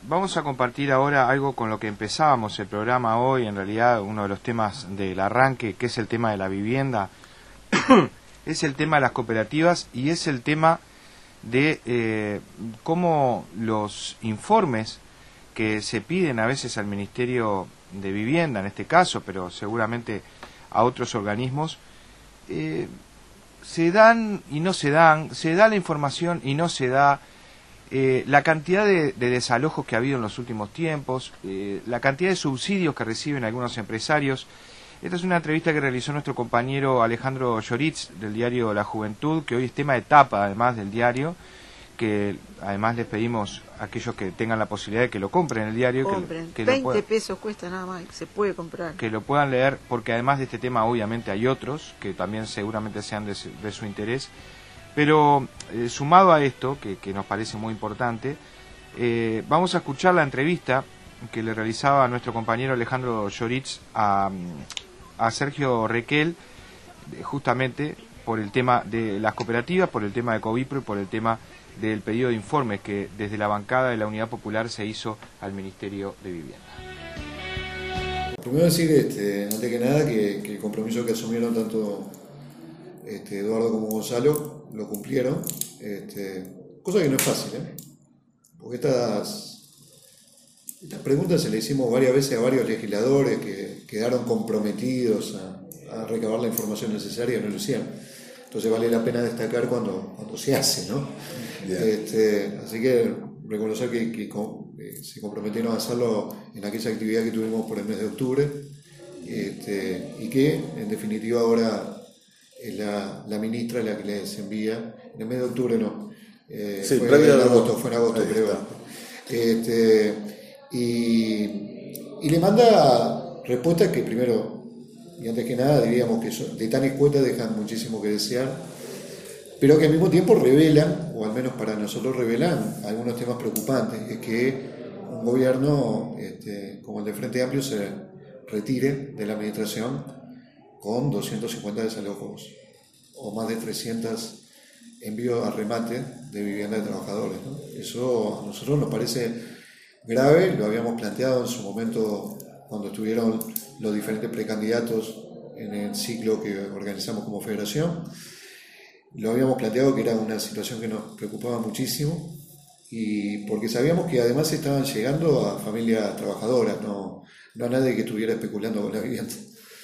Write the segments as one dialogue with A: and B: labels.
A: Vamos a compartir ahora algo con lo que empezábamos el programa hoy, en realidad uno de los temas del arranque, que es el tema de la vivienda, es el tema de las cooperativas y es el tema de cómo los informes que se piden a veces al Ministerio de Vivienda, en este caso, pero seguramente a otros organismos, se dan y no se dan, se da la información y no se da, la cantidad de desalojos que ha habido en los últimos tiempos, la cantidad de subsidios que reciben algunos empresarios. Esta es una entrevista que realizó nuestro compañero Alejandro Lloritz del diario La Juventud, que hoy es tema de tapa además del diario, que además les pedimos a aquellos que tengan la posibilidad de que lo compren el diario,
B: que 20 pesos cuesta nada más, se puede comprar,
A: que lo puedan leer, porque además de este tema obviamente hay otros que también seguramente sean de su interés, pero sumado a esto, que nos parece muy importante, vamos a escuchar la entrevista que le realizaba a nuestro compañero Alejandro Lloritz a Sergio Requel, justamente por el tema de las cooperativas, por el tema de Covipro y por el tema del pedido de informes que desde la bancada de la Unidad Popular se hizo al Ministerio de Vivienda.
C: Primero decir, antes que nada, que el compromiso que asumieron tanto Eduardo como Gonzalo lo cumplieron, cosa que no es fácil, porque estas preguntas se le hicimos varias veces a varios legisladores que quedaron comprometidos a recabar la información necesaria y no lo hicieron. Entonces vale la pena destacar cuando se hace, ¿no? Yeah. Así que reconocer que se comprometieron a hacerlo en aquella actividad que tuvimos por el mes de octubre, y que en definitiva ahora es la ministra la que les envía, en el mes de octubre no,
D: sí,
C: fue en agosto creo. Y le manda respuestas que primero y antes que nada diríamos que de tan escuetas dejan muchísimo que desear, pero que al mismo tiempo revelan, o al menos para nosotros revelan, algunos temas preocupantes, es que un gobierno como el de Frente Amplio se retire de la administración con 250 desalojos o más de 300 envíos a remate de vivienda de trabajadores, ¿no? Eso a nosotros nos parece grave, lo habíamos planteado en su momento cuando estuvieron los diferentes precandidatos en el ciclo que organizamos como federación. Lo habíamos planteado que era una situación que nos preocupaba muchísimo, y porque sabíamos que además estaban llegando a familias trabajadoras, no a nadie que estuviera especulando con la vivienda.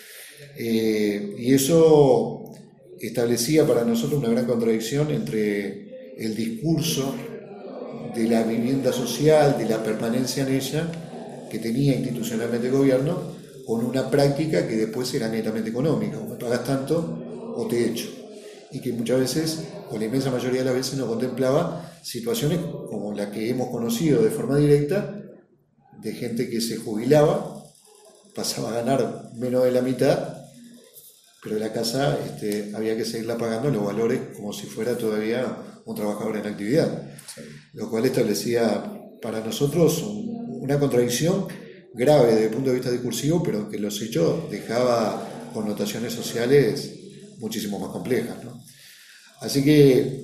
C: Y eso establecía para nosotros una gran contradicción entre el discurso de la vivienda social, de la permanencia en ella, que tenía institucionalmente el gobierno, con una práctica que después era netamente económica: o me pagas tanto o te echo. Y que muchas veces, o la inmensa mayoría de las veces, no contemplaba situaciones como la que hemos conocido de forma directa, de gente que se jubilaba, pasaba a ganar menos de la mitad, pero la casa había que seguirla pagando los valores como si fuera todavía un trabajador en actividad, lo cual establecía para nosotros una contradicción grave desde el punto de vista discursivo, pero que en los hechos dejaba connotaciones sociales muchísimo más complejas, ¿no? Así que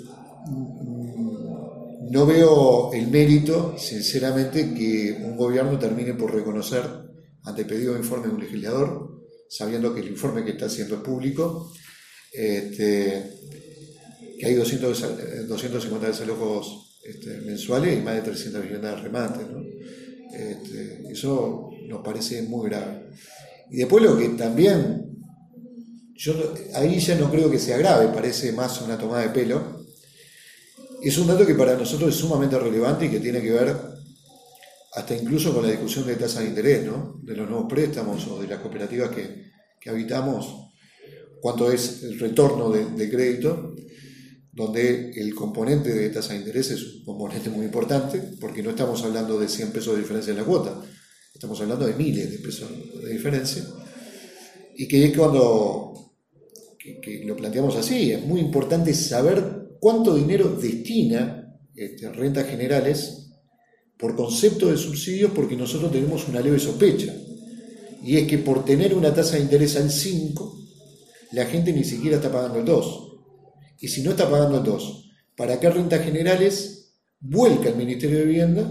C: no veo el mérito, sinceramente, que un gobierno termine por reconocer ante el pedido de informe de un legislador, sabiendo que el informe que está haciendo es público, que hay 250 desalojos mensuales y más de 300 viviendas de remate, ¿no? Eso nos parece muy grave. Y después lo que también, ahí ya no creo que sea grave, parece más una tomada de pelo, es un dato que para nosotros es sumamente relevante y que tiene que ver hasta incluso con la discusión de tasas de interés, ¿no? De los nuevos préstamos o de las cooperativas que habitamos, cuánto es el retorno de crédito, donde el componente de tasa de interés es un componente muy importante, porque no estamos hablando de 100 pesos de diferencia en la cuota, estamos hablando de miles de pesos de diferencia, y que es cuando que lo planteamos así, es muy importante saber cuánto dinero destina rentas generales por concepto de subsidios, porque nosotros tenemos una leve sospecha, y es que por tener una tasa de interés al 5, la gente ni siquiera está pagando el 2. Y si no está pagando el 2, ¿para qué rentas generales vuelca el Ministerio de Vivienda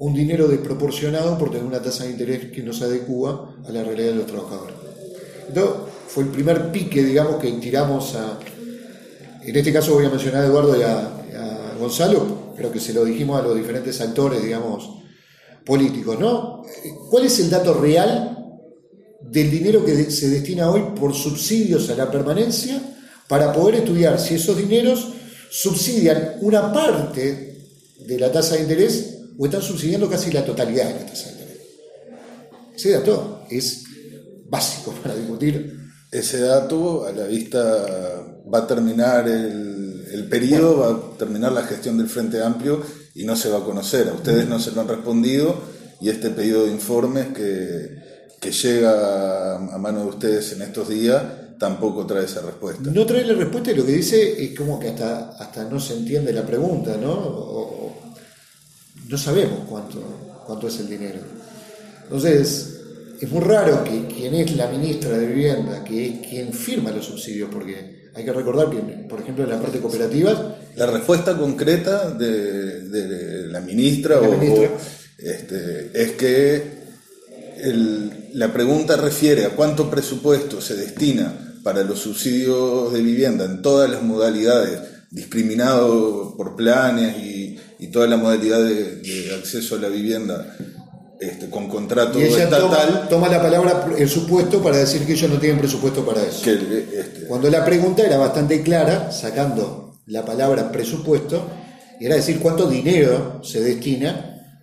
C: un dinero desproporcionado por tener una tasa de interés que no se adecua a la realidad de los trabajadores. Entonces, fue el primer pique, digamos, que tiramos en este caso voy a mencionar a Eduardo y a Gonzalo, pero que se lo dijimos a los diferentes actores, digamos, políticos, ¿no? ¿Cuál es el dato real del dinero que se destina hoy por subsidios a la permanencia para poder estudiar si esos dineros subsidian una parte de la tasa de interés o están subsidiando casi la totalidad de la tasa de interés? Ese dato es básico para discutir.
D: Ese dato, a la vista, va a terminar el periodo, va a terminar la gestión del Frente Amplio y no se va a conocer. A ustedes no se lo han respondido y este pedido de informes que llega a mano de ustedes en estos días tampoco trae esa respuesta.
C: No trae la respuesta y lo que dice es como que hasta no se entiende la pregunta, ¿no? No sabemos cuánto es el dinero. Entonces, es muy raro que quien es la ministra de Vivienda, que es quien firma los subsidios, porque hay que recordar que, por ejemplo, en la parte cooperativa...
D: La respuesta concreta de la ministra, es que la pregunta refiere a cuánto presupuesto se destina para los subsidios de vivienda en todas las modalidades, discriminado por planes y toda la modalidad de acceso a la vivienda con contrato
C: y ella
D: estatal.
C: Toma la palabra el supuesto para decir que ellos no tienen presupuesto para eso. Cuando la pregunta era bastante clara, sacando la palabra presupuesto, era decir cuánto dinero se destina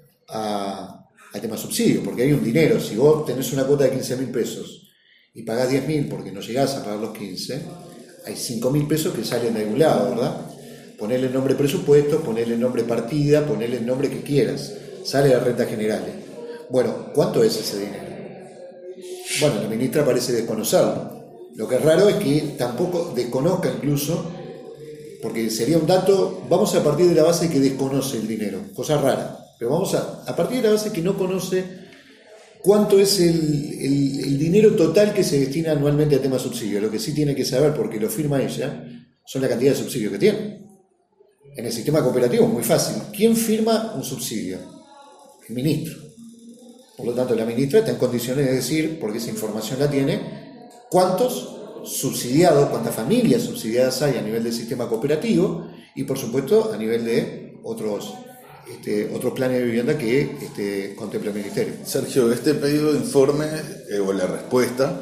C: al tema subsidio, porque hay un dinero. Si vos tenés una cuota de 15.000 pesos y pagás 10.000 porque no llegás a pagar los 15, hay 5.000 pesos que salen de algún lado, ¿verdad? Ponerle el nombre presupuesto, ponerle el nombre partida, ponerle el nombre que quieras. Sale de rentas generales. Bueno, ¿cuánto es ese dinero? Bueno, la ministra parece desconocerlo. Lo que es raro es que tampoco desconozca incluso, porque sería un dato, vamos a partir de la base que desconoce el dinero, cosa rara, pero vamos a partir de la base que no conoce cuánto es el dinero total que se destina anualmente a temas subsidio. Lo que sí tiene que saber, porque lo firma ella, son la cantidad de subsidio que tiene. En el sistema cooperativo es muy fácil. ¿Quién firma un subsidio? El ministro. Por lo tanto, la ministra está en condiciones de decir, porque esa información la tiene, cuántos subsidiados, cuántas familias subsidiadas hay a nivel del sistema cooperativo y, por supuesto, a nivel de otros planes de vivienda que contempla el Ministerio.
D: Sergio, este pedido de informe, o la respuesta,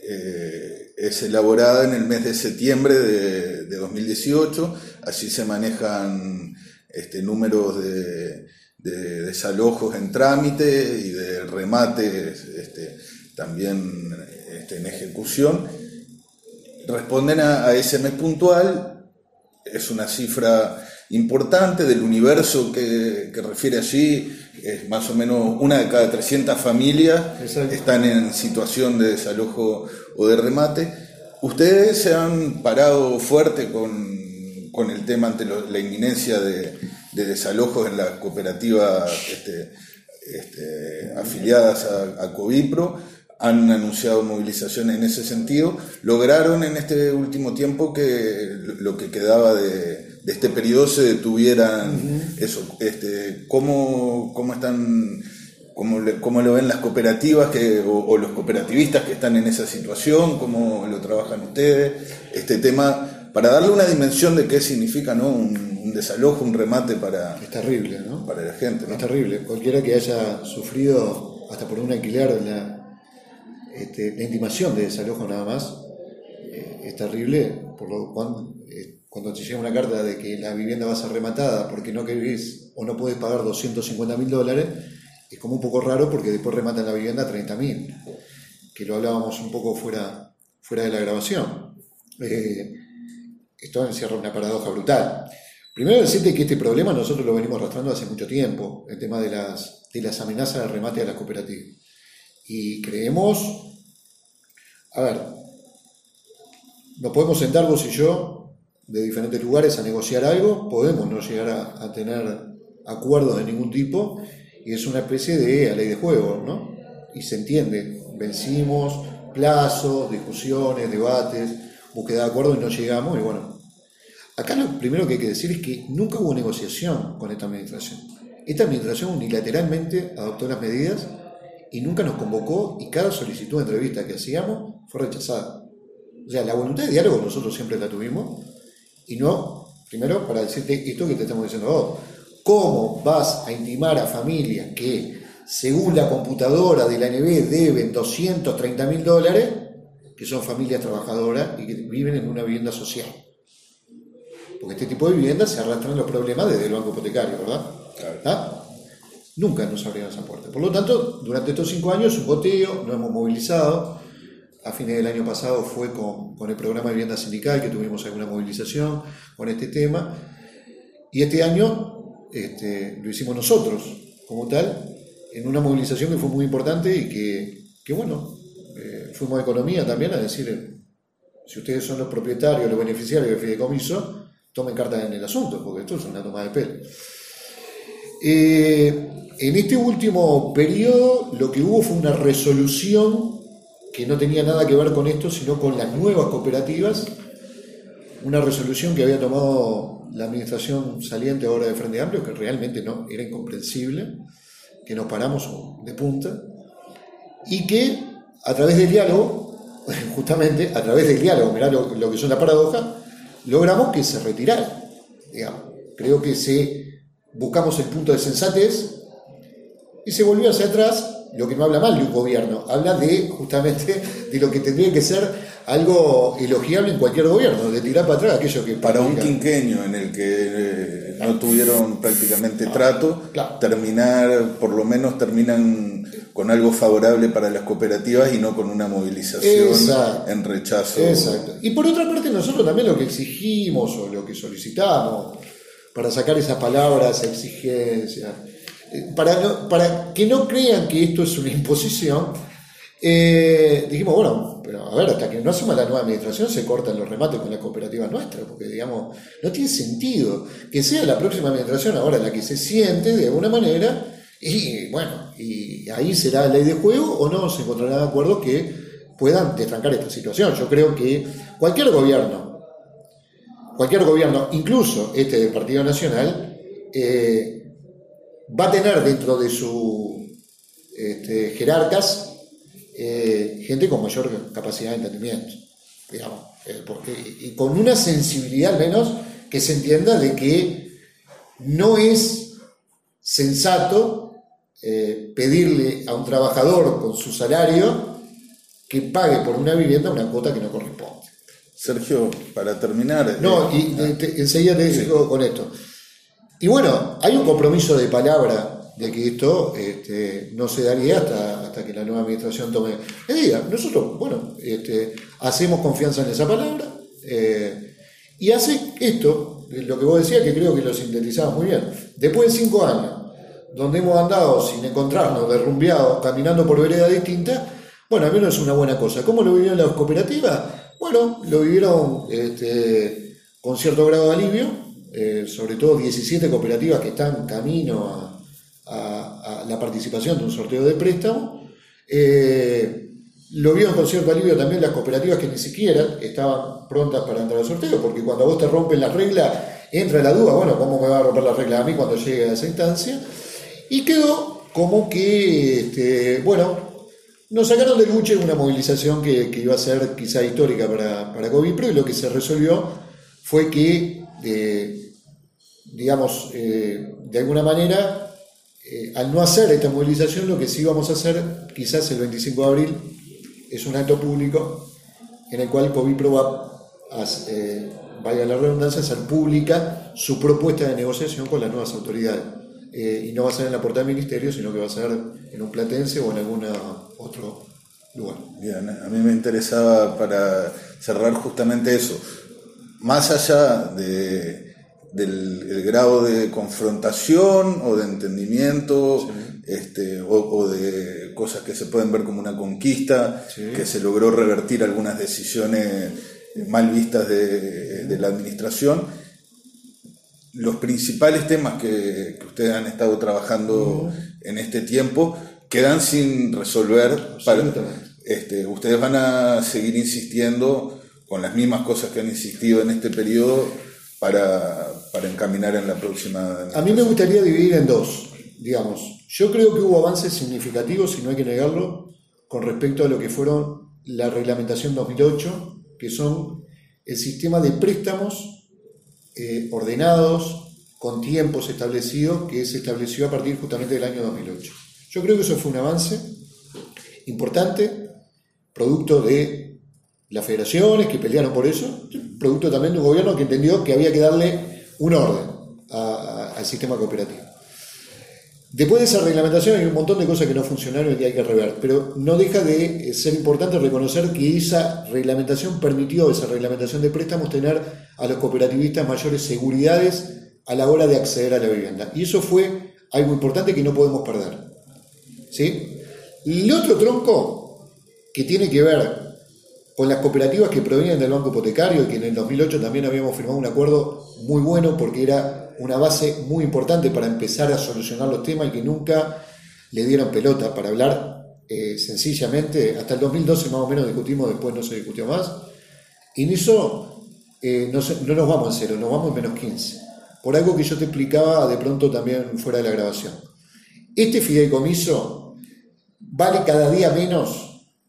D: es elaborada en el mes de septiembre de 2018, allí se manejan números de desalojos en trámite y de remates también en ejecución. Responden a ese mes puntual, es una cifra importante del universo que refiere allí, es más o menos 1 de cada 300 familias. Exacto. Están en situación de desalojo o de remate. Ustedes se han parado fuerte con el tema ante la inminencia de desalojos en las cooperativas afiliadas a Covipro, han anunciado movilizaciones en ese sentido. Lograron en este último tiempo que lo que quedaba de este periodo se detuvieran. Eso, ¿cómo están, cómo lo ven las cooperativas o los cooperativistas que están en esa situación? ¿Cómo lo trabajan ustedes? Este tema, para darle una dimensión de qué significa, ¿no? un desalojo, un remate
C: es terrible, ¿no?
D: Para la gente, ¿no?
C: Es terrible. Cualquiera que haya sufrido hasta por un alquiler la intimación de desalojo nada más, es terrible. Cuando te llega una carta de que la vivienda va a ser rematada porque no querés o no podés pagar $250.000, es como un poco raro porque después rematan la vivienda a $30.000, que lo hablábamos un poco fuera de la grabación. Esto encierra una paradoja brutal. Primero decirte que este problema nosotros lo venimos arrastrando hace mucho tiempo, el tema de las amenazas de remate a las cooperativas. Y creemos, nos podemos sentar vos y yo de diferentes lugares a negociar algo, podemos no llegar a tener acuerdos de ningún tipo, y es una especie de ley de juego, ¿no? Y se entiende, vencimos plazos, discusiones, debates, búsqueda de acuerdos y no llegamos, y bueno. Acá lo primero que hay que decir es que nunca hubo negociación con esta administración. esta administración unilateralmente adoptó las medidas y nunca nos convocó, y cada solicitud de entrevista que hacíamos fue rechazada. O sea, la voluntad de diálogo nosotros siempre la tuvimos, y no, primero, para decirte esto que te estamos diciendo vos. ¿Cómo vas a intimar a familias que, según la computadora de la ANB, deben $230.000, que son familias trabajadoras y que viven en una vivienda social? Porque este tipo de viviendas se arrastran los problemas desde el banco hipotecario, ¿verdad?
D: Claro.
C: ¿Ah? Nunca nos abrieron esa puerta. Por lo tanto, durante estos 5 años, un goteo, nos hemos movilizado. A fines del año pasado fue con el programa de vivienda sindical que tuvimos alguna movilización con este tema. Y este año lo hicimos nosotros, como tal, en una movilización que fue muy importante y que bueno, fuimos a Economía también a decir, si ustedes son los propietarios, los beneficiarios del fideicomiso, tomen cartas en el asunto, porque esto es una toma de pelo. En este último periodo lo que hubo fue una resolución que no tenía nada que ver con esto, sino con las nuevas cooperativas, una resolución que había tomado la administración saliente ahora de Frente Amplio, que realmente no era incomprensible, que nos paramos de punta, y que a través del diálogo, justamente a través del diálogo, mirá lo que es una paradoja, logramos que se retirara, digamos. Creo que buscamos el punto de sensatez y se volvió hacia atrás, lo que no habla mal de un gobierno, habla justamente de lo que tendría que ser algo elogiable en cualquier gobierno, de tirar para atrás aquello que...
D: Para un quinquenio en el que no tuvieron prácticamente trato,
C: claro.
D: Por lo menos terminan con algo favorable para las cooperativas y no con una movilización en rechazo.
C: Exacto. Y por otra parte nosotros también lo que exigimos o lo que solicitamos, para sacar esas palabras, exigencias, para que no crean que esto es una imposición, dijimos, bueno, pero a ver, hasta que no asuma la nueva administración se cortan los remates con las cooperativas nuestras, porque digamos, no tiene sentido que sea la próxima administración ahora la que se siente de alguna manera, y bueno, y ahí será ley de juego o no se encontrará de acuerdo que puedan destrancar esta situación. Yo creo que cualquier gobierno, incluso este del Partido Nacional, va a tener dentro de sus jerarcas gente con mayor capacidad de entendimiento, digamos, y con una sensibilidad al menos que se entienda de que no es sensato pedirle a un trabajador con su salario que pague por una vivienda una cuota que no corresponde.
D: Sergio, para terminar...
C: No, enseguida te digo con esto. Y bueno, hay un compromiso de palabra de que esto no se daría hasta que la nueva administración tome medidas. Nosotros, bueno, hacemos confianza en esa palabra y hace esto, lo que vos decías, que creo que lo sintetizabas muy bien. Después de 5 años, donde hemos andado sin encontrarnos, derrumbeados, caminando por veredas distintas, bueno, al menos es una buena cosa. ¿Cómo lo vivieron las cooperativas? Bueno, lo vivieron con cierto grado de alivio, sobre todo 17 cooperativas que están camino a la participación de un sorteo de préstamo. Lo vieron con cierto alivio también las cooperativas que ni siquiera estaban prontas para entrar al sorteo, porque cuando a vos te rompen las reglas, entra la duda, bueno, ¿cómo me va a romper las reglas a mí cuando llegue a esa instancia? Y quedó como que, bueno, nos sacaron de lucha una movilización que iba a ser quizá histórica para Covipro, y lo que se resolvió fue que, digamos, de alguna manera, al no hacer esta movilización, lo que sí vamos a hacer, quizás el 25 de abril, es un acto público en el cual Covipro va a, valga la redundancia, hacer pública su propuesta de negociación con las nuevas autoridades. Y no va a ser en la puerta del ministerio, sino que va a ser en un platense o en algún otro lugar.
D: Bien, a mí me interesaba para cerrar justamente eso. Más allá del grado de confrontación o de entendimiento, sí, o de cosas que se pueden ver como una conquista, sí, que se logró revertir algunas decisiones mal vistas de la administración, los principales temas que ustedes han estado trabajando en este tiempo quedan sin resolver. Ustedes van a seguir insistiendo con las mismas cosas que han insistido en este periodo para encaminar en la próxima.
C: A mí me gustaría dividir en dos. digamos, yo creo que hubo avances significativos, y no hay que negarlo, con respecto a lo que fueron la reglamentación 2008, que son el sistema de préstamos ordenados, con tiempos establecidos, que se estableció a partir justamente del año 2008. Yo creo que eso fue un avance importante, producto de las federaciones que pelearon por eso, producto también de un gobierno que entendió que había que darle un orden al sistema cooperativo. Después de esa reglamentación hay un montón de cosas que no funcionaron y que hay que rever, pero no deja de ser importante reconocer que esa reglamentación de préstamos, tener a los cooperativistas mayores seguridades a la hora de acceder a la vivienda. Y eso fue algo importante que no podemos perder. ¿Sí? Y el otro tronco que tiene que ver con las cooperativas que provienen del Banco Hipotecario, y que en el 2008 también habíamos firmado un acuerdo muy bueno porque era una base muy importante para empezar a solucionar los temas y que nunca le dieron pelota. Para hablar sencillamente, hasta el 2012 más o menos discutimos, después no se discutió más, y en eso no nos vamos en cero, nos vamos en menos 15, por algo que yo te explicaba de pronto también fuera de la grabación. Este fideicomiso vale cada día menos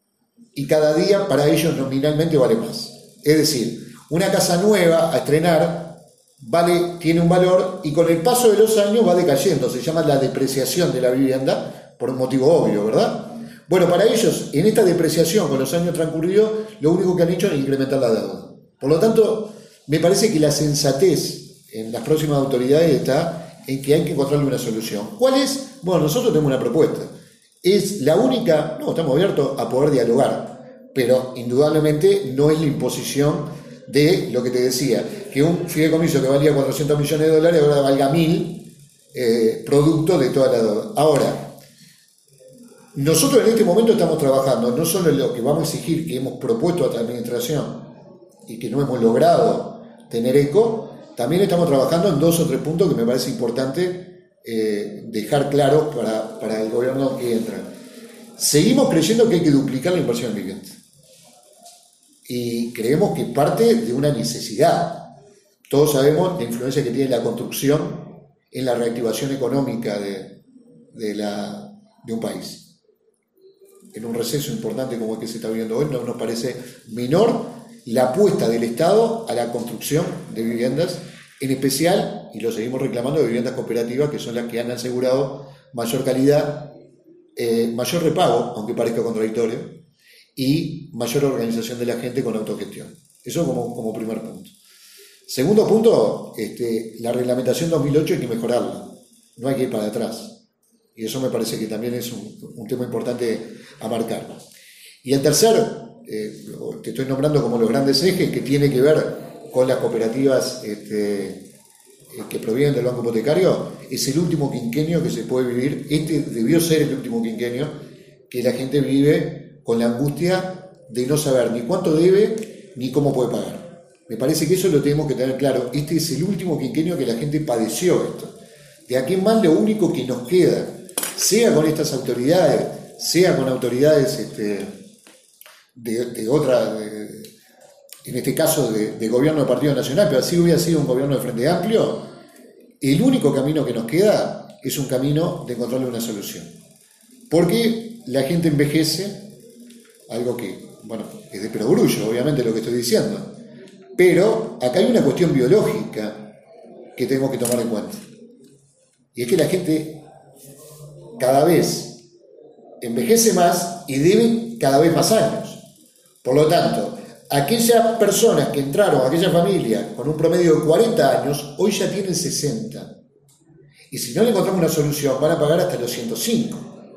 C: y cada día para ellos nominalmente vale más. Es decir, una casa nueva a estrenar tiene un valor y con el paso de los años va decayendo. Se llama la depreciación de la vivienda por un motivo obvio, ¿verdad? Bueno, para ellos, en esta depreciación con los años transcurridos, lo único que han hecho es incrementar la deuda. Por lo tanto, me parece que la sensatez en las próximas autoridades está en que hay que encontrarle una solución. ¿Cuál es? Bueno, nosotros tenemos una propuesta. Es la única, no, estamos abiertos a poder dialogar, pero indudablemente no es la imposición de lo que te decía, que un fideicomiso que valía $400 millones ahora valga 1.000, producto de toda la deuda. Ahora, nosotros en este momento estamos trabajando no solo en lo que vamos a exigir, que hemos propuesto a la administración y que no hemos logrado tener eco, también estamos trabajando en 2 o 3 puntos que me parece importante dejar claro para el gobierno que entra. Seguimos creyendo que hay que duplicar la inversión en vivienda. Y creemos que parte de una necesidad. Todos sabemos la influencia que tiene la construcción en la reactivación económica de un país. En un receso importante como el que se está viviendo hoy, no nos parece menor la apuesta del Estado a la construcción de viviendas, en especial, y lo seguimos reclamando, de viviendas cooperativas, que son las que han asegurado mayor calidad, mayor repago, aunque parezca contradictorio, y mayor organización de la gente con autogestión. Eso como primer punto. Segundo punto, la reglamentación 2008 hay que mejorarla, no hay que ir para atrás. Y eso me parece que también es un tema importante a marcar. Y el tercer, te estoy nombrando como los grandes ejes, que tiene que ver con las cooperativas que provienen del Banco Hipotecario, es el último quinquenio que se puede vivir. Debió ser el último quinquenio que la gente vive con la angustia de no saber ni cuánto debe ni cómo puede pagar. Me parece que eso lo tenemos que tener claro. Este es el último quinquenio que la gente padeció esto. De aquí en más, lo único que nos queda, sea con estas autoridades, sea con autoridades de otra, en este caso de gobierno del Partido Nacional, pero así hubiera sido un gobierno de Frente Amplio, el único camino que nos queda es un camino de encontrarle una solución. Porque la gente envejece, algo que, bueno, es de perogrullo, obviamente, lo que estoy diciendo, pero acá hay una cuestión biológica que tenemos que tomar en cuenta. Y es que la gente cada vez envejece más y debe cada vez más años. Por lo tanto, aquellas personas que entraron, aquella familia con un promedio de 40 años, hoy ya tienen 60. Y si no le encontramos una solución, van a pagar hasta los 105.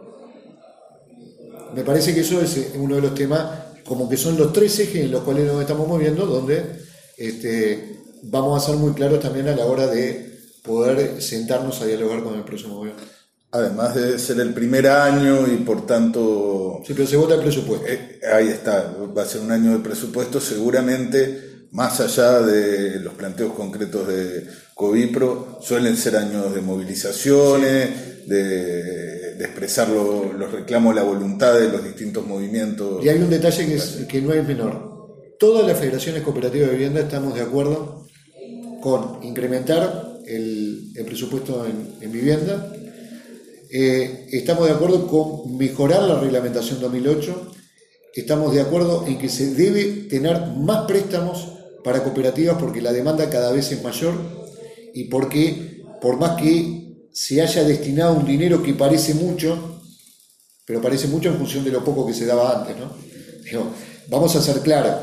C: Me parece que eso es uno de los temas, como que son los 3 ejes en los cuales nos estamos moviendo, donde vamos a ser muy claros también a la hora de poder sentarnos a dialogar con el próximo gobierno.
D: Además de ser el primer año y por tanto...
C: Sí, pero se vota el presupuesto.
D: Ahí está, va a ser un año de presupuesto, seguramente, más allá de los planteos concretos de Covipro, suelen ser años de movilizaciones, sí, de expresar los reclamos, la voluntad de los distintos movimientos.
C: Y hay un detalle que no es menor. Todas las federaciones cooperativas de vivienda estamos de acuerdo con incrementar el presupuesto en vivienda, Estamos de acuerdo con mejorar la reglamentación 2008. Estamos de acuerdo en que se debe tener más préstamos para cooperativas porque la demanda cada vez es mayor y porque por más que se haya destinado un dinero que parece mucho, pero parece mucho en función de lo poco que se daba antes, ¿no? Digo, vamos a ser claros.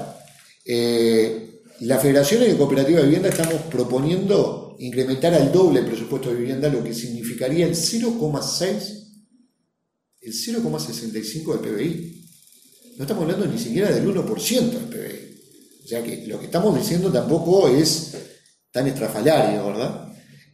C: Las federaciones de cooperativas de vivienda estamos proponiendo incrementar al doble el presupuesto de vivienda, lo que significaría el 0,65 del PBI. No estamos hablando ni siquiera del 1% del PBI. O sea que lo que estamos diciendo tampoco es tan estrafalario, ¿verdad?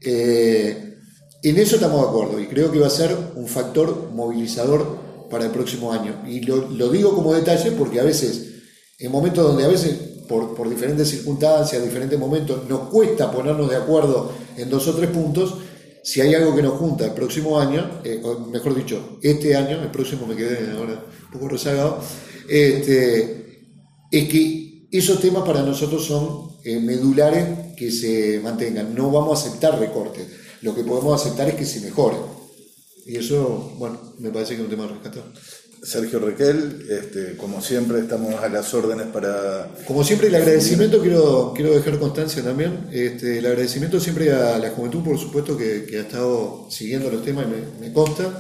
C: En eso estamos de acuerdo y creo que va a ser un factor movilizador para el próximo año. Y lo digo como detalle porque a veces, en momentos donde a veces por diferentes circunstancias, diferentes momentos, nos cuesta ponernos de acuerdo en 2 o 3 puntos, si hay algo que nos junta el próximo año, o mejor dicho, este año, el próximo me quedé ahora un poco rezagado, es que esos temas para nosotros son medulares que se mantengan. No vamos a aceptar recortes, lo que podemos aceptar es que se mejore. Y eso, bueno, me parece que es un tema a rescatar.
D: Sergio Requel, como siempre estamos a las órdenes para...
C: Como siempre el agradecimiento, quiero dejar constancia también, el agradecimiento siempre a la juventud, por supuesto, que ha estado siguiendo los temas y me consta.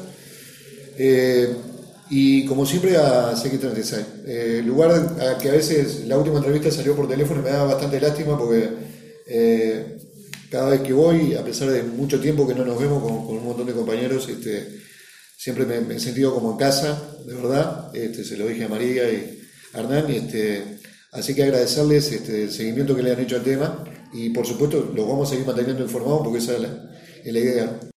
C: Y como siempre a CX36. Lugar a que a veces la última entrevista salió por teléfono y me da bastante lástima porque cada vez que voy, a pesar de mucho tiempo que no nos vemos con un montón de compañeros, siempre me he sentido como en casa, de verdad. Se lo dije a María y a Hernán, así que agradecerles el seguimiento que le han hecho al tema y por supuesto los vamos a seguir manteniendo informados porque esa es la idea.